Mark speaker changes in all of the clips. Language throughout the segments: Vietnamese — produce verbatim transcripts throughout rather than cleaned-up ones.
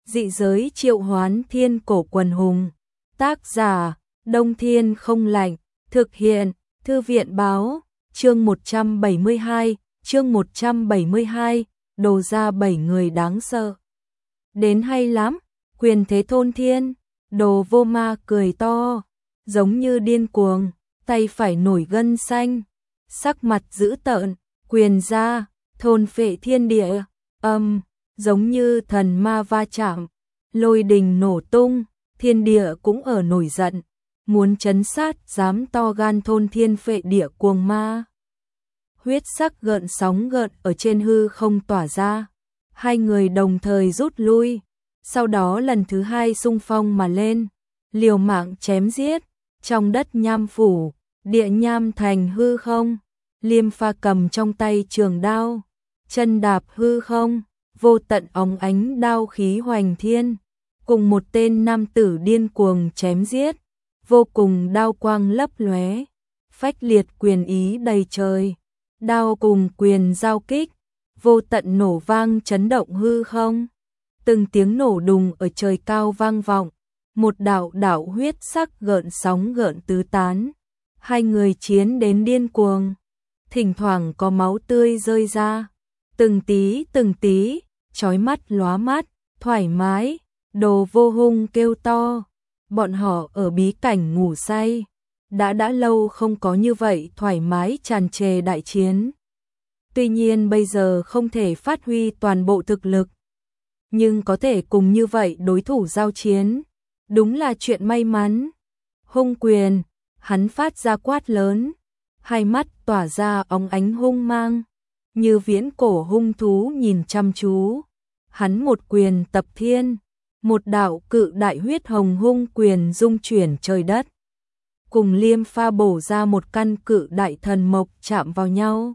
Speaker 1: Dị giới triệu hoán thiên cổ quần hùng. Tác giả, Đông Thiên không lạnh. Thực hiện, Thư viện báo. Chương một trăm bảy mươi hai, chương một trăm bảy mươi hai, đồ ra bảy người đáng sợ. Đến hay lắm, quyền thế thôn thiên. Đồ vô ma cười to, giống như điên cuồng, tay phải nổi gân xanh, sắc mặt dữ tợn, quyền ra, thôn phệ thiên địa, âm, giống như thần ma va chạm, lôi đình nổ tung, thiên địa cũng ở nổi giận, muốn trấn sát dám to gan thôn thiên phệ địa cuồng ma. Huyết sắc gợn sóng gợn ở trên hư không tỏa ra, hai người đồng thời rút lui, sau đó lần thứ hai xung phong mà lên, liều mạng chém giết, trong đất nham phủ, địa nham thành hư không, Liêm Pha cầm trong tay trường đao, chân đạp hư không, vô tận óng ánh đao khí hoành thiên, cùng một tên nam tử điên cuồng chém giết, vô cùng đao quang lấp lóe, phách liệt quyền ý đầy trời, đao cùng quyền giao kích, vô tận nổ vang chấn động hư không. Từng tiếng nổ đùng ở trời cao vang vọng, một đạo đạo huyết sắc gợn sóng gợn tứ tán, hai người chiến đến điên cuồng, thỉnh thoảng có máu tươi rơi ra, từng tí từng tí, chói mắt lóa mắt, thoải mái, Đồ Vô Hung kêu to, bọn họ ở bí cảnh ngủ say, đã đã lâu không có như vậy thoải mái tràn trề đại chiến. Tuy nhiên bây giờ không thể phát huy toàn bộ thực lực, nhưng có thể cùng như vậy đối thủ giao chiến, đúng là chuyện may mắn. Hung quyền, hắn phát ra quát lớn, hai mắt tỏa ra óng ánh hung mang, như viễn cổ hung thú nhìn chăm chú. Hắn một quyền tập thiên, một đạo cự đại huyết hồng hung quyền dung chuyển trời đất, cùng Liêm Pha bổ ra một căn cự đại thần mộc chạm vào nhau.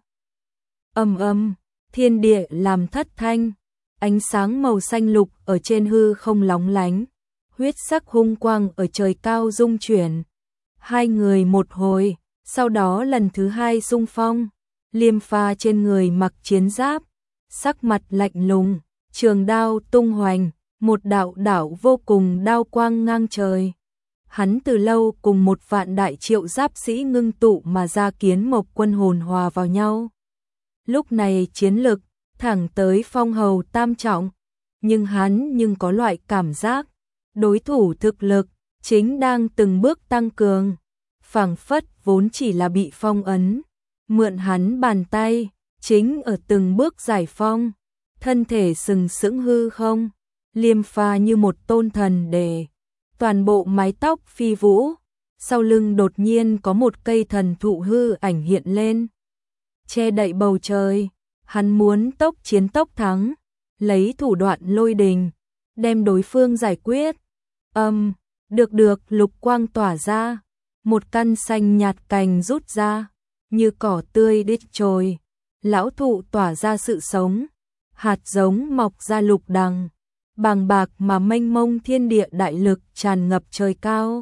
Speaker 1: Ầm ầm, thiên địa làm thất thanh. Ánh sáng màu xanh lục ở trên hư không lóng lánh, huyết sắc hung quang ở trời cao dung chuyển. Hai người một hồi, sau đó lần thứ hai xung phong, Liêm Pha trên người mặc chiến giáp, sắc mặt lạnh lùng, trường đao tung hoành, một đạo đạo vô cùng đao quang ngang trời. Hắn từ lâu cùng một vạn đại triệu giáp sĩ ngưng tụ mà ra kiến mộc quân hồn hòa vào nhau. Lúc này chiến lực thẳng tới phong hầu tam trọng, nhưng hắn nhưng có loại cảm giác, đối thủ thực lực chính đang từng bước tăng cường, phảng phất vốn chỉ là bị phong ấn, mượn hắn bàn tay, chính ở từng bước giải phong, thân thể sừng sững hư không, Liêm Pha như một tôn thần đề, toàn bộ mái tóc phi vũ, sau lưng đột nhiên có một cây thần thụ hư ảnh hiện lên, che đậy bầu trời. Hắn muốn tốc chiến tốc thắng, lấy thủ đoạn lôi đình, đem đối phương giải quyết. Âm, um, được được lục quang tỏa ra, một căn xanh nhạt cành rút ra, như cỏ tươi đít trồi, lão thụ tỏa ra sự sống, hạt giống mọc ra lục đằng, bàng bạc mà mênh mông thiên địa đại lực tràn ngập trời cao.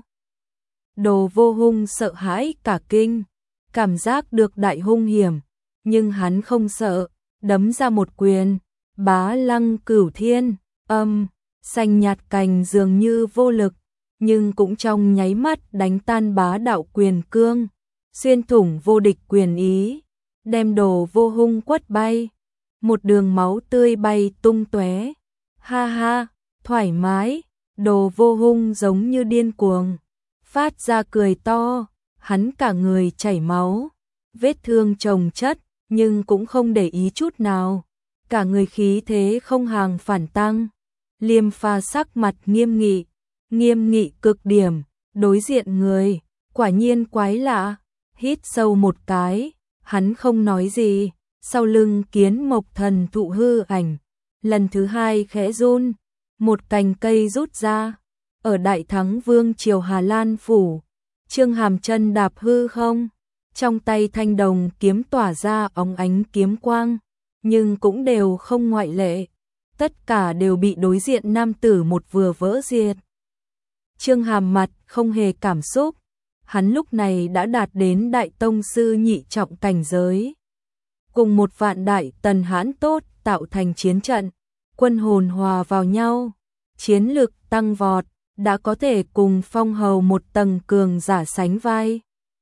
Speaker 1: Đồ Vô Hung sợ hãi cả kinh, cảm giác được đại hung hiểm, nhưng hắn không sợ, đấm ra một quyền, bá lăng cửu thiên, âm, xanh nhạt cành dường như vô lực, nhưng cũng trong nháy mắt đánh tan bá đạo quyền cương, xuyên thủng vô địch quyền ý, đem Đồ Vô Hung quất bay, một đường máu tươi bay tung tóe. Ha ha, thoải mái, Đồ Vô Hung giống như điên cuồng, phát ra cười to, hắn cả người chảy máu, vết thương chồng chất, nhưng cũng không để ý chút nào, cả người khí thế không hàng phản tăng. Liêm Pha sắc mặt nghiêm nghị, nghiêm nghị cực điểm, đối diện người, quả nhiên quái lạ, hít sâu một cái, hắn không nói gì, sau lưng kiến mộc thần thụ hư ảnh, lần thứ hai khẽ run, một cành cây rút ra, ở Đại Thắng Vương triều Hà Lan phủ, Trương Hàm chân đạp hư không, trong tay thanh đồng kiếm tỏa ra óng ánh kiếm quang, nhưng cũng đều không ngoại lệ, tất cả đều bị đối diện nam tử một vừa vỡ diệt. Trương Hàm mặt không hề cảm xúc, hắn lúc này đã đạt đến đại tông sư nhị trọng cảnh giới, cùng một vạn đại tần hãn tốt tạo thành chiến trận, quân hồn hòa vào nhau, chiến lực tăng vọt, đã có thể cùng Phong Hầu một tầng cường giả sánh vai.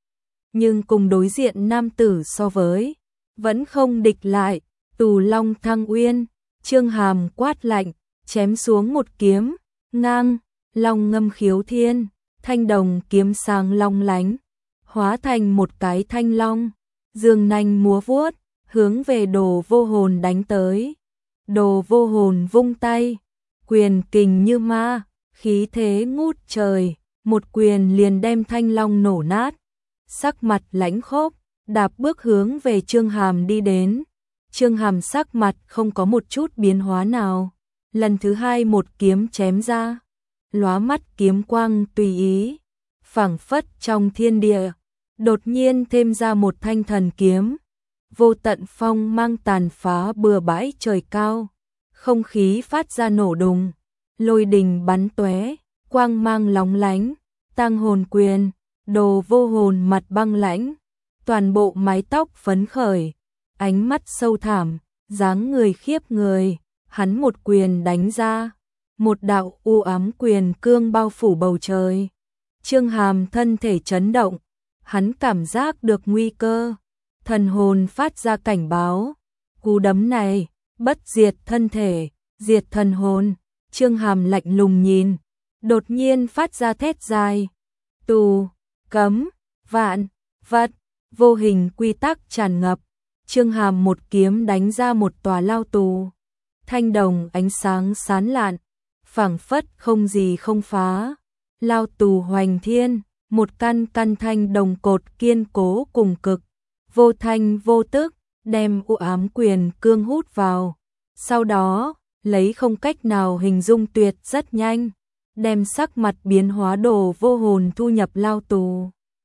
Speaker 1: Nhưng cùng đối diện nam tử so với, vẫn không địch lại. Tù Long Thăng Uyên, Chương Hàm quát lạnh, chém xuống một kiếm, ngang, long ngâm khiếu thiên, thanh đồng kiếm sáng long lánh, hóa thành một cái thanh long, dương nanh múa vuốt, hướng về Đồ Vô Hồn đánh tới. Đồ Vô Hồn vung tay, quyền kình như ma, khí thế ngút trời, một quyền liền đem thanh long nổ nát, sắc mặt lãnh khốc, đạp bước hướng về Chương Hàm đi đến. Chương Hàm sắc mặt không có một chút biến hóa nào, lần thứ hai một kiếm chém ra, lóa mắt kiếm quang tùy ý, phảng phất trong thiên địa, đột nhiên thêm ra một thanh thần kiếm, vô tận phong mang tàn phá bừa bãi trời cao, không khí phát ra nổ đùng, lôi đình bắn tóe, quang mang lóng lánh, Tang Hồn quyền, Đồ Vô Hồn mặt băng lãnh, toàn bộ mái tóc phấn khởi, ánh mắt sâu thẳm, dáng người khiếp người, hắn một quyền đánh ra, một đạo u ám quyền cương bao phủ bầu trời. Chương Hàm thân thể chấn động, hắn cảm giác được nguy cơ, thần hồn phát ra cảnh báo, cú đấm này, bất diệt thân thể, diệt thần hồn. Chương Hàm lạnh lùng nhìn, đột nhiên phát ra thét dài, tù, cấm, vạn, vật, vô hình quy tắc tràn ngập. Chương Hàm một kiếm đánh ra một tòa lao tù, thanh đồng ánh sáng sán lạn, phảng phất không gì không phá. Lao tù hoành thiên, một căn căn thanh đồng cột kiên cố cùng cực, vô thanh vô tức, đem u ám quyền cương hút vào. Sau đó, lấy không cách nào hình dung tuyệt rất nhanh, đem sắc mặt biến hóa Đồ Vô Hồn thu nhập lao tù.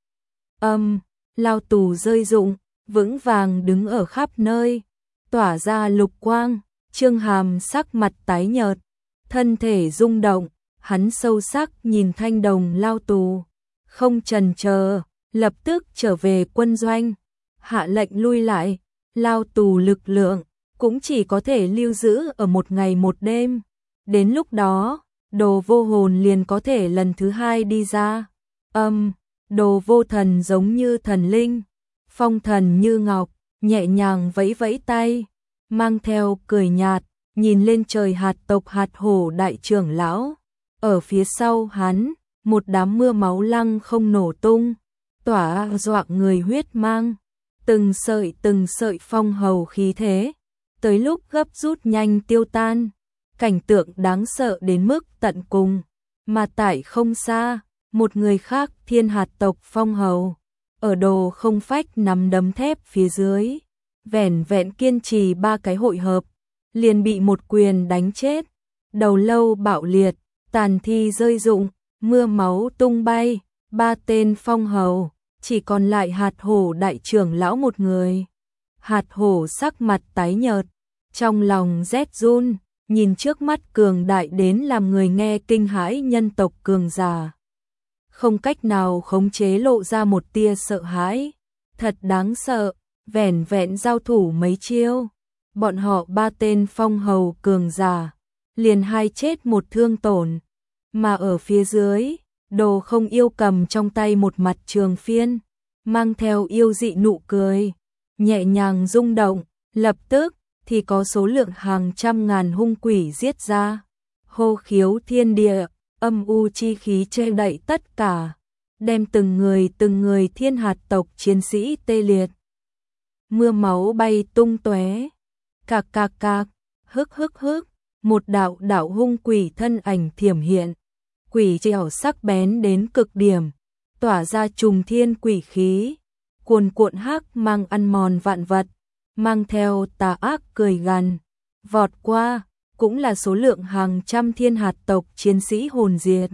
Speaker 1: Âm, lao tù rơi rụng, vững vàng đứng ở khắp nơi, tỏa ra lục quang. Chương Hàm sắc mặt tái nhợt, thân thể rung động, hắn sâu sắc nhìn thanh đồng lao tù, không chần chờ, lập tức trở về quân doanh, hạ lệnh lui lại. Lao tù lực lượng cũng chỉ có thể lưu giữ ở một ngày một đêm, đến lúc đó, Đồ Vô Hồn liền có thể lần thứ hai đi ra. Âm, Đồ Vô Thần giống như thần linh, phong thần như ngọc, nhẹ nhàng vẫy vẫy tay, mang theo cười nhạt, nhìn lên trời hạt tộc hạt hổ đại trưởng lão. Ở phía sau hắn, một đám mưa máu lăng không nổ tung, tỏa doạng người huyết mang, từng sợi từng sợi phong hầu khí thế, tới lúc gấp rút nhanh tiêu tan, cảnh tượng đáng sợ đến mức tận cùng. Mà tại không xa, một người khác thiên hạt tộc phong hầu, ở Đồ Không Phách nắm đấm thép phía dưới, vẻn vẹn kiên trì ba cái hội hợp, liền bị một quyền đánh chết, đầu lâu bạo liệt, tàn thi rơi rụng, mưa máu tung bay, ba tên phong hầu, chỉ còn lại hạt hổ đại trưởng lão một người. Hạt hổ sắc mặt tái nhợt, trong lòng rét run, nhìn trước mắt cường đại đến làm người nghe kinh hãi nhân tộc cường giả. Không cách nào khống chế lộ ra một tia sợ hãi, thật đáng sợ, vẻn vẹn giao thủ mấy chiêu. Bọn họ ba tên phong hầu cường giả, liền hai chết một thương tổn, mà ở phía dưới, Đồ Không Yêu cầm trong tay một mặt trường phiên, mang theo yêu dị nụ cười, nhẹ nhàng rung động, lập tức thì có số lượng hàng trăm ngàn hung quỷ giết ra, hô khiếu thiên địa, âm u chi khí che đậy tất cả, đem từng người từng người thiên hạt tộc chiến sĩ tê liệt. Mưa máu bay tung tóe, cạc cạc cạc, hức hức hức, một đạo đạo hung quỷ thân ảnh thiểm hiện, quỷ trảo sắc bén đến cực điểm, tỏa ra trùng thiên quỷ khí, cuồn cuộn hắc mang ăn mòn vạn vật, mang theo tà ác cười gằn, vọt qua, cũng là số lượng hàng trăm thiên hạt tộc chiến sĩ hồn diệt.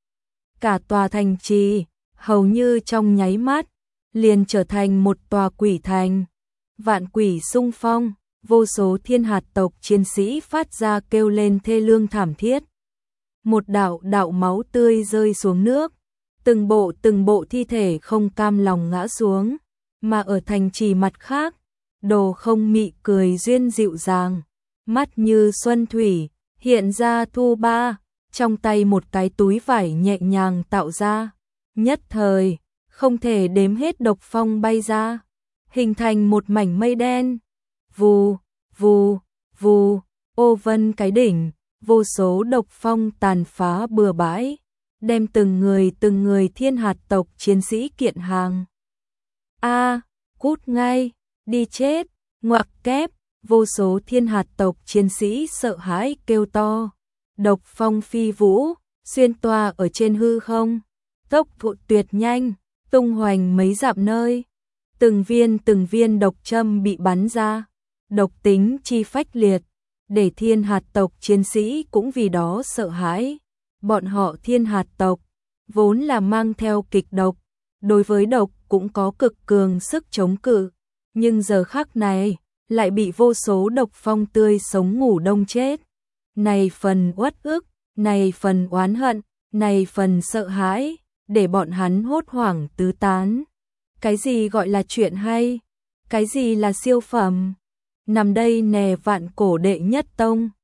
Speaker 1: Cả tòa thành trì, hầu như trong nháy mắt, liền trở thành một tòa quỷ thành, vạn quỷ xung phong, vô số thiên hạt tộc chiến sĩ phát ra kêu lên thê lương thảm thiết. Một đạo đạo máu tươi rơi xuống nước, từng bộ từng bộ thi thể không cam lòng ngã xuống, mà ở thành trì mặt khác, Đồ Không mị cười duyên dịu dàng, mắt như xuân thủy, hiện ra thu ba, trong tay một cái túi vải nhẹ nhàng tạo ra, nhất thời, không thể đếm hết độc phong bay ra, hình thành một mảnh mây đen. Vù, vù, vù, ô vân cái đỉnh, vô số độc phong tàn phá bừa bãi, đem từng người từng người thiên hạt tộc chiến sĩ kiện hàng. A, cút ngay, đi chết, ngoặc kép, vô số thiên hạt tộc chiến sĩ sợ hãi kêu to. Độc phong phi vũ, xuyên toa ở trên hư không, tốc độ tuyệt nhanh, tung hoành mấy dặm nơi. Từng viên từng viên độc châm bị bắn ra, độc tính chi phách liệt, để thiên hạt tộc chiến sĩ cũng vì đó sợ hãi. Bọn họ thiên hạt tộc, vốn là mang theo kịch độc, đối với độc cũng có cực cường sức chống cự, nhưng giờ khắc này, lại bị vô số độc phong tươi sống ngủ đông chết. Này phần uất ức, này phần oán hận, này phần sợ hãi, để bọn hắn hốt hoảng tứ tán. Cái gì gọi là chuyện hay? Cái gì là siêu phẩm? Nằm đây nè vạn cổ đệ nhất tông,